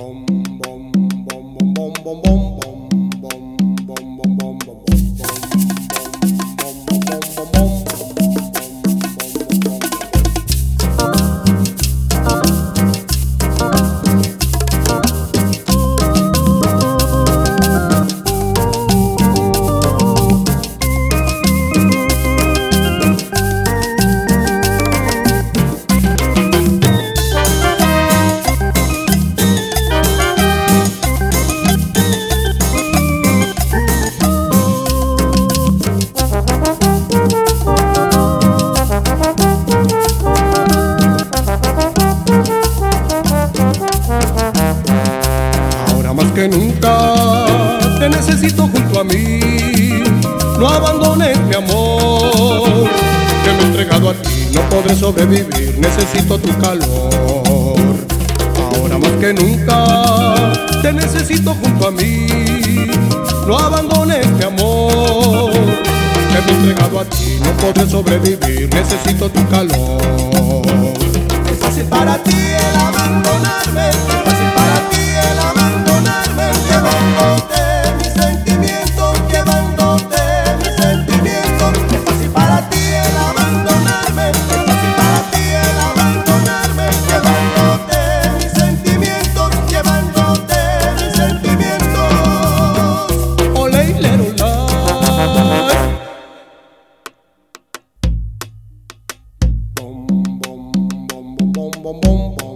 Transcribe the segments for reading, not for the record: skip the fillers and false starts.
Que nunca te necesito junto a mí. No abandones mi amor, que me he entregado a ti, no podré sobrevivir, necesito tu calor. Ahora más que nunca te necesito junto a mí. No abandones mi amor, que me he entregado a ti, no podré sobrevivir, necesito tu calor. Es fácil para ti el abandonarme, es fácil para ti el abandonarme, llevándote mis sentimientos, llevándote mis sentimientos. Es fácil para ti el abandonarme, es fácil para ti el abandonarme, llevándote mis sentimientos, llevándote mis sentimientos. Ole y lerolay. Bom, bom, bom, bom, bom, bom, bom.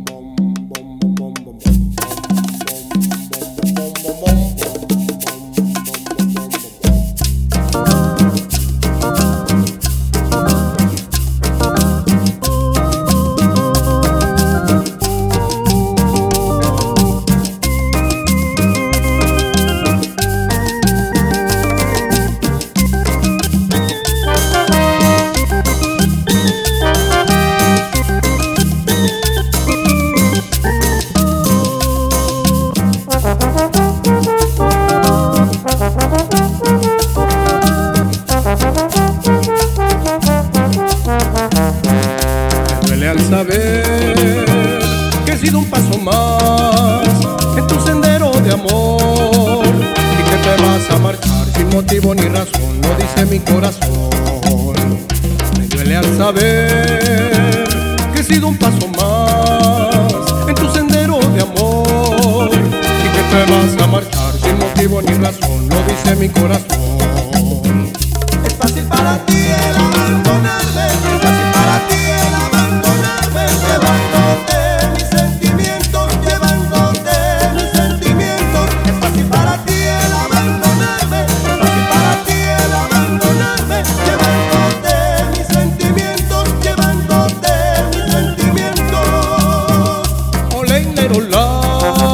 Al saber que he sido un paso más en tu sendero de amor y que te vas a marchar sin motivo ni razón, lo dice mi corazón. Me duele al saber que he sido un paso más en tu sendero de amor y que te vas a marchar sin motivo ni razón, lo dice mi corazón. Es fácil para ti el abandonarme, es fácil para ti el abandonarme, llevándote mis sentimientos, llevándote mis sentimientos. Es fácil para ti el abandonarme, es fácil para ti el abandonarme, llevándote mis sentimientos, llevándote mis sentimientos. Ole y lerolay.